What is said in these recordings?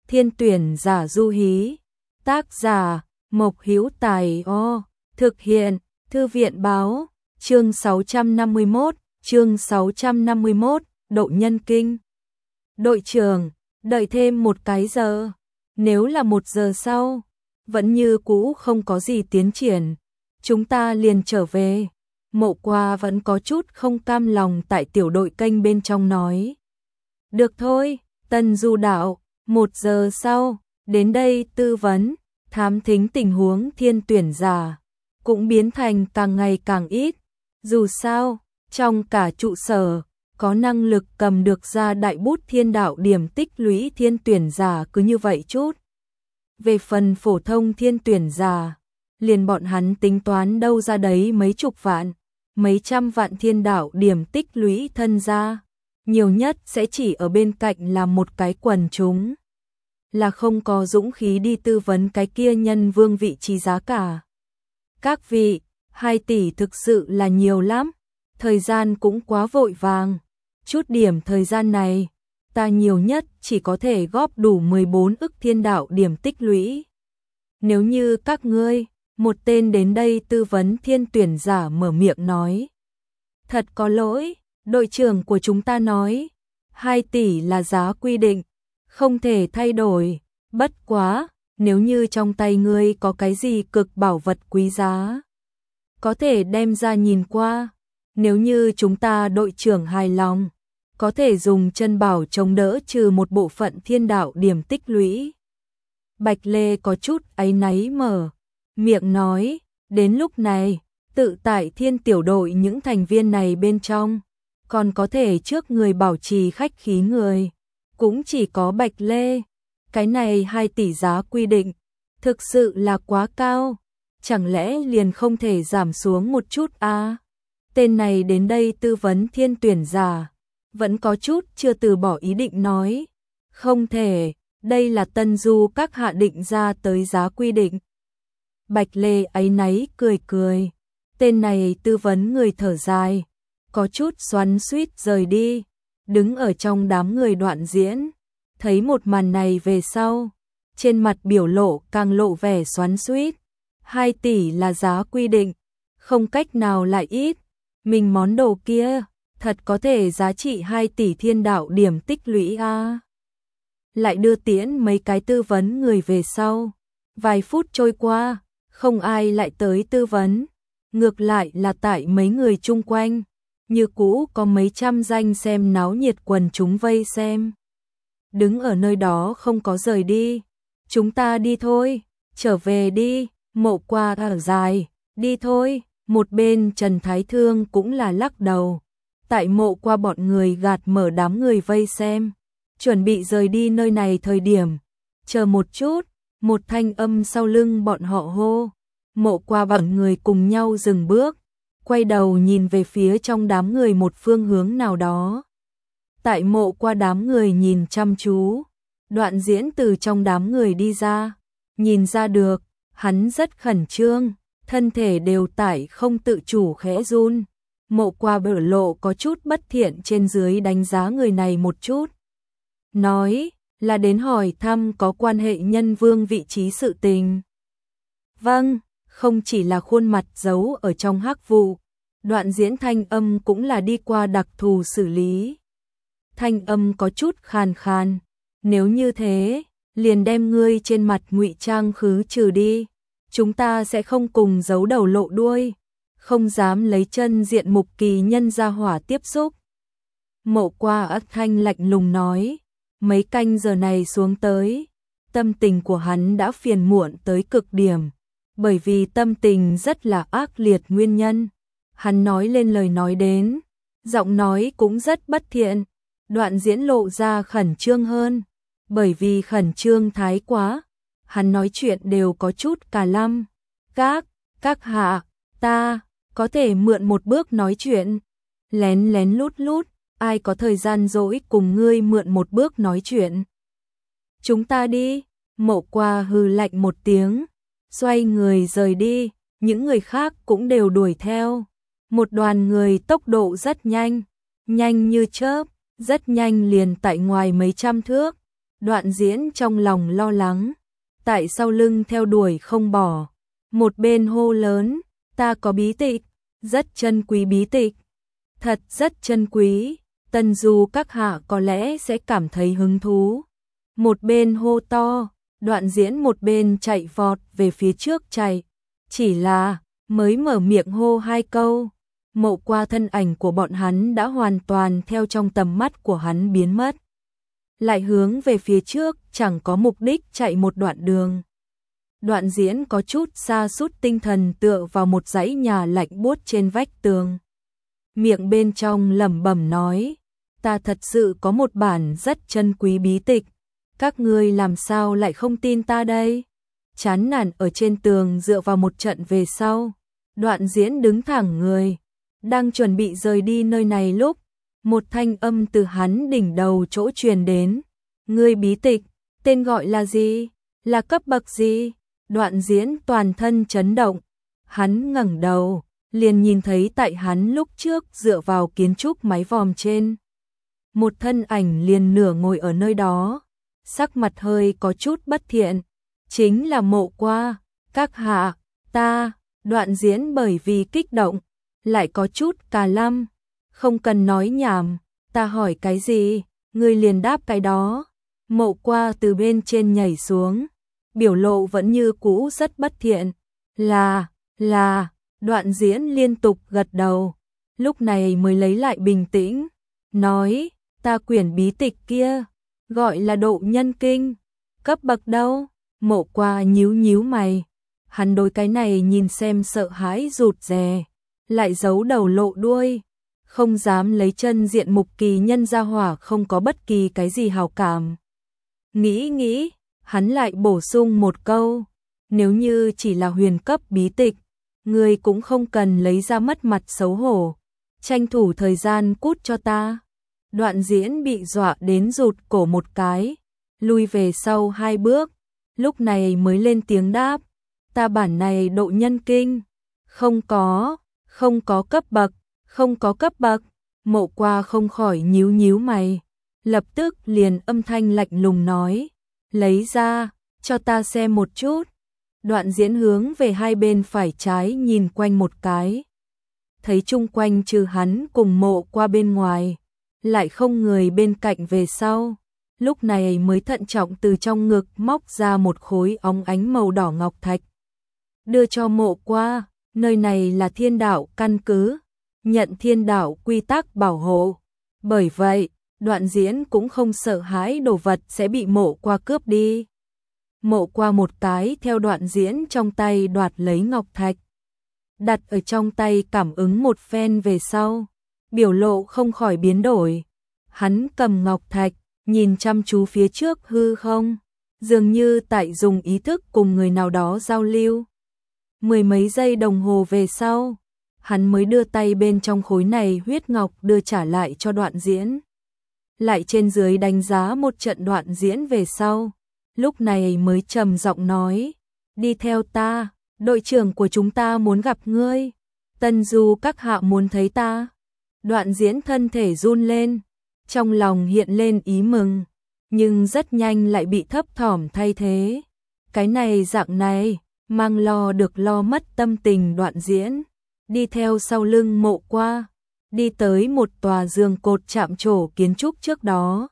Thiên tuyển giả du hí. Tác giả Mộc Hữu Tài. Thực hiện Thư viện báo. Chương 651, Độ Nhân Kinh. Đội trưởng, đợi thêm một cái giờ. Nếu là 1 giờ sau, vẫn như cũ không có gì tiến triển, chúng ta liền trở về. Mộ Qua vẫn có chút không cam lòng tại tiểu đội kênh bên trong nói. Được thôi, Tân Du đạo, 1 giờ sau, đến đây tư vấn, thám thính tình huống thiên tuyển giả, cũng biến thành càng ngày càng ít. Dù sao, trong cả trụ sở, có năng lực cầm được ra đại bút thiên đạo điểm tích lũy thiên tuyển giả cứ như vậy chút. Về phần phổ thông thiên tuyển giả, liền bọn hắn tính toán đâu ra đấy mấy chục vạn, mấy trăm vạn thiên đạo điểm tích lũy thân ra, nhiều nhất sẽ chỉ ở bên cạnh là một cái quần chúng. Là không có dũng khí đi tư vấn cái kia nhân vương vị trí giá cả. Các vị, 2 tỷ thực sự là nhiều lắm, thời gian cũng quá vội vàng. Chút điểm thời gian này, ta nhiều nhất chỉ có thể góp đủ 14 ức thiên đạo điểm tích lũy. Nếu như các ngươi, một tên đến đây tư vấn thiên tuyển giả mở miệng nói. Thật có lỗi, đội trưởng của chúng ta nói, 2 tỷ là giá quy định, không thể thay đổi. Bất quá, nếu như trong tay ngươi có cái gì cực bảo vật quý giá, có thể đem ra nhìn qua. Nếu như chúng ta đội trưởng hài lòng, có thể dùng chân bảo chống đỡ trừ một bộ phận thiên đạo điểm tích lũy. Bạch Lê có chút áy náy mở miệng nói, đến lúc này, tự tại thiên tiểu đội những thành viên này bên trong, còn có thể trước người bảo trì khách khí người, cũng chỉ có Bạch Lê. Cái này 2 tỷ giá quy định, thực sự là quá cao, chẳng lẽ liền không thể giảm xuống một chút à? Tên này đến đây tư vấn thiên tuyển giả, vẫn có chút chưa từ bỏ ý định nói. Không thể, đây là Tân Du các hạ định ra tới giá quy định. Bạch Lê áy náy cười cười, tên này tư vấn người thở dài, có chút xoắn xuýt rời đi, đứng ở trong đám người Đoạn Diễn. Thấy một màn này về sau, trên mặt biểu lộ càng lộ vẻ xoắn xuýt. 2 tỷ là giá quy định, không cách nào lại ít. Mình món đồ kia, thật có thể giá trị 2 tỷ thiên đạo điểm tích lũy à. Lại đưa tiễn mấy cái tư vấn người về sau. Vài phút trôi qua, không ai lại tới tư vấn. Ngược lại là tại mấy người chung quanh, như cũ có mấy trăm danh xem náo nhiệt quần chúng vây xem. Đứng ở nơi đó không có rời đi. Chúng ta đi thôi, trở về đi. Mộ Qua thở dài, đi thôi. Một bên Trần Thái Thương cũng là lắc đầu. Tại Mộ Qua bọn người gạt mở đám người vây xem, chuẩn bị rời đi nơi này thời điểm. Chờ một chút, một thanh âm sau lưng bọn họ hô. Mộ Qua bọn người cùng nhau dừng bước, quay đầu nhìn về phía trong đám người một phương hướng nào đó. Tại Mộ Qua đám người nhìn chăm chú, Đoạn Diễn từ trong đám người đi ra, nhìn ra được, hắn rất khẩn trương, thân thể đều tại không tự chủ khẽ run. Mộ Qua biểu lộ có chút bất thiện trên dưới đánh giá người này một chút. Nói là đến hỏi thăm có quan hệ nhân vương vị trí sự tình. Vâng, không chỉ là khuôn mặt giấu ở trong hắc vụ, Đoạn Diễn thanh âm cũng là đi qua đặc thù xử lý. Thanh âm có chút khàn khàn, nếu như thế, liền đem ngươi trên mặt ngụy trang khứ trừ đi, chúng ta sẽ không cùng giấu đầu lộ đuôi, không dám lấy chân diện mục kỳ nhân gia hỏa tiếp xúc. Mộ Qua ác thanh lạnh lùng nói, mấy canh giờ này xuống tới, tâm tình của hắn đã phiền muộn tới cực điểm, bởi vì tâm tình rất là ác liệt nguyên nhân. Hắn nói lên lời nói đến, giọng nói cũng rất bất thiện. Đoạn Diễn lộ ra khẩn trương hơn, bởi vì khẩn trương thái quá, hắn nói chuyện đều có chút cà lăm. Các hạ, ta có thể mượn một bước nói chuyện. Lén lén lút lút, ai có thời gian rỗi cùng ngươi mượn một bước nói chuyện. Chúng ta đi. Mộ Qua hừ lạnh một tiếng, xoay người rời đi, những người khác cũng đều đuổi theo. Một đoàn người tốc độ rất nhanh, nhanh như chớp, rất nhanh liền tại ngoài mấy trăm thước, Đoạn Diễn trong lòng lo lắng, tại sau lưng theo đuổi không bỏ. Một bên hô lớn, ta có bí tịch, rất chân quý bí tịch. Thật rất chân quý, Tân Du các hạ có lẽ sẽ cảm thấy hứng thú. Một bên hô to, Đoạn Diễn một bên chạy vọt về phía trước chạy. Chỉ là, mới mở miệng hô 2 câu, Mộ Qua thân ảnh của bọn hắn đã hoàn toàn theo trong tầm mắt của hắn biến mất. Lại hướng về phía trước, chẳng có mục đích chạy một đoạn đường. Đoạn Diễn có chút sa sút tinh thần tựa vào một dãy nhà lạnh buốt trên vách tường. Miệng bên trong lẩm bẩm nói, ta thật sự có một bản rất chân quý bí tịch, các ngươi làm sao lại không tin ta đây? Chán nản ở trên tường dựa vào một trận về sau, Đoạn Diễn đứng thẳng người, đang chuẩn bị rời đi nơi này lúc, một thanh âm từ hắn đỉnh đầu chỗ truyền đến, ngươi bí tịch, tên gọi là gì? Là cấp bậc gì? Đoạn Diễn toàn thân chấn động, hắn ngẩng đầu, liền nhìn thấy tại hắn lúc trước dựa vào kiến trúc mái vòm trên. Một thân ảnh liền nửa ngồi ở nơi đó, sắc mặt hơi có chút bất thiện, chính là Mộ Qua, các hạ, ta. Đoạn Diễn bởi vì kích động, lại có chút cà lăm, không cần nói nhảm, ta hỏi cái gì, ngươi liền đáp cái đó. Mộ Qua từ bên trên nhảy xuống, biểu lộ vẫn như cũ rất bất thiện, là, Đoạn Diễn liên tục gật đầu, lúc này mới lấy lại bình tĩnh, nói, ta quyển bí tịch kia, gọi là Độ Nhân Kinh, cấp bậc đâu? Mộ Qua nhíu nhíu mày, hắn đối cái này nhìn xem sợ hãi rụt rè, lại giấu đầu lộ đuôi, không dám lấy chân diện mục kỳ nhân gia hỏa không có bất kỳ cái gì hảo cảm. Nghĩ, hắn lại bổ sung một câu, nếu như chỉ là huyền cấp bí tịch, ngươi cũng không cần lấy ra mất mặt xấu hổ, tranh thủ thời gian cút cho ta. Đoạn Diễn bị dọa đến rụt cổ một cái, lui về sau 2 bước, lúc này mới lên tiếng đáp, ta bản này Độ Nhân Kinh, không có cấp bậc, không có cấp bậc. Mộ Qua không khỏi nhíu nhíu mày, lập tức liền âm thanh lạnh lùng nói, lấy ra, cho ta xem một chút. Đoạn Diễn hướng về hai bên phải trái nhìn quanh một cái, thấy chung quanh trừ hắn cùng Mộ Qua bên ngoài, lại không người bên cạnh về sau, lúc này mới thận trọng từ trong ngực móc ra một khối óng ánh màu đỏ ngọc thạch, đưa cho Mộ Qua, nơi này là Thiên Đạo căn cứ, nhận Thiên Đạo quy tắc bảo hộ, bởi vậy, Đoạn Diễn cũng không sợ hãi đồ vật sẽ bị Mộ Qua cướp đi. Mộ Qua một cái theo Đoạn Diễn trong tay đoạt lấy ngọc thạch, đặt ở trong tay cảm ứng một phen về sau, biểu lộ không khỏi biến đổi. Hắn cầm ngọc thạch, nhìn chăm chú phía trước hư không, dường như tại dùng ý thức cùng người nào đó giao lưu. 10 mấy giây đồng hồ về sau, hắn mới đưa tay bên trong khối này huyết ngọc đưa trả lại cho Đoạn Diễn. Lại trên dưới đánh giá một trận Đoạn Diễn về sau, lúc này mới trầm giọng nói, đi theo ta, đội trưởng của chúng ta muốn gặp ngươi, Tân Du các hạ muốn thấy ta. Đoạn Diễn thân thể run lên, trong lòng hiện lên ý mừng, nhưng rất nhanh lại bị thấp thỏm thay thế. Cái này dạng này, mang lo được lo mất tâm tình Đoạn Diễn, đi theo sau lưng Mộ Qua, đi tới một tòa giường cột chạm trổ kiến trúc trước đó.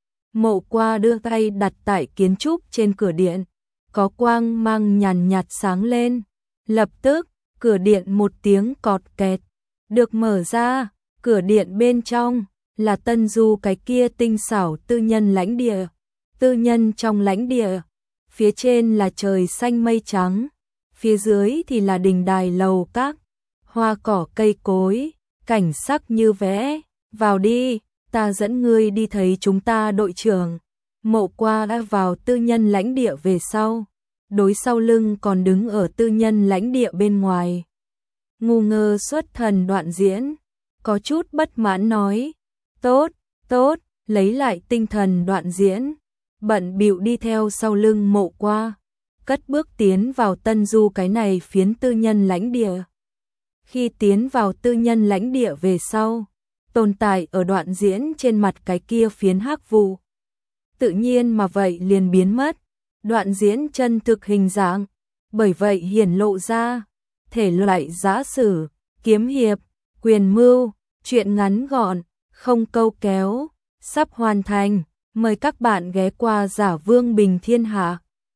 Mộ Qua đưa tay đặt tại kiến trúc trên cửa điện, có quang mang nhàn nhạt sáng lên, lập tức, cửa điện một tiếng cọt kẹt, được mở ra, cửa điện bên trong là Tân Du cái kia tinh xảo tư nhân lãnh địa, tư nhân trong lãnh địa, phía trên là trời xanh mây trắng, phía dưới thì là đình đài lầu các, hoa cỏ cây cối, cảnh sắc như vẽ, vào đi, ta dẫn ngươi đi thấy chúng ta đội trưởng. Mộ Qua đã vào tư nhân lãnh địa về sau, đối sau lưng còn đứng ở tư nhân lãnh địa bên ngoài. Ngu ngơ xuất thần Đoạn Diễn, có chút bất mãn nói, tốt, lấy lại tinh thần Đoạn Diễn, bận bịu đi theo sau lưng Mộ Qua, cất bước tiến vào Tân Du cái này phiến tư nhân lãnh địa. Khi tiến vào tư nhân lãnh địa về sau, tồn tại ở Đoạn Diễn trên mặt cái kia phiến hắc vụ, tự nhiên mà vậy liền biến mất. Đoạn diễn chân thực hình dạng, bởi vậy hiển lộ ra thể loại giã sử, kiếm hiệp, quyền mưu, truyện ngắn gọn, không câu kéo, sắp hoàn thành. Mời các bạn ghé qua Giả Vương Bình Thiên Hạ.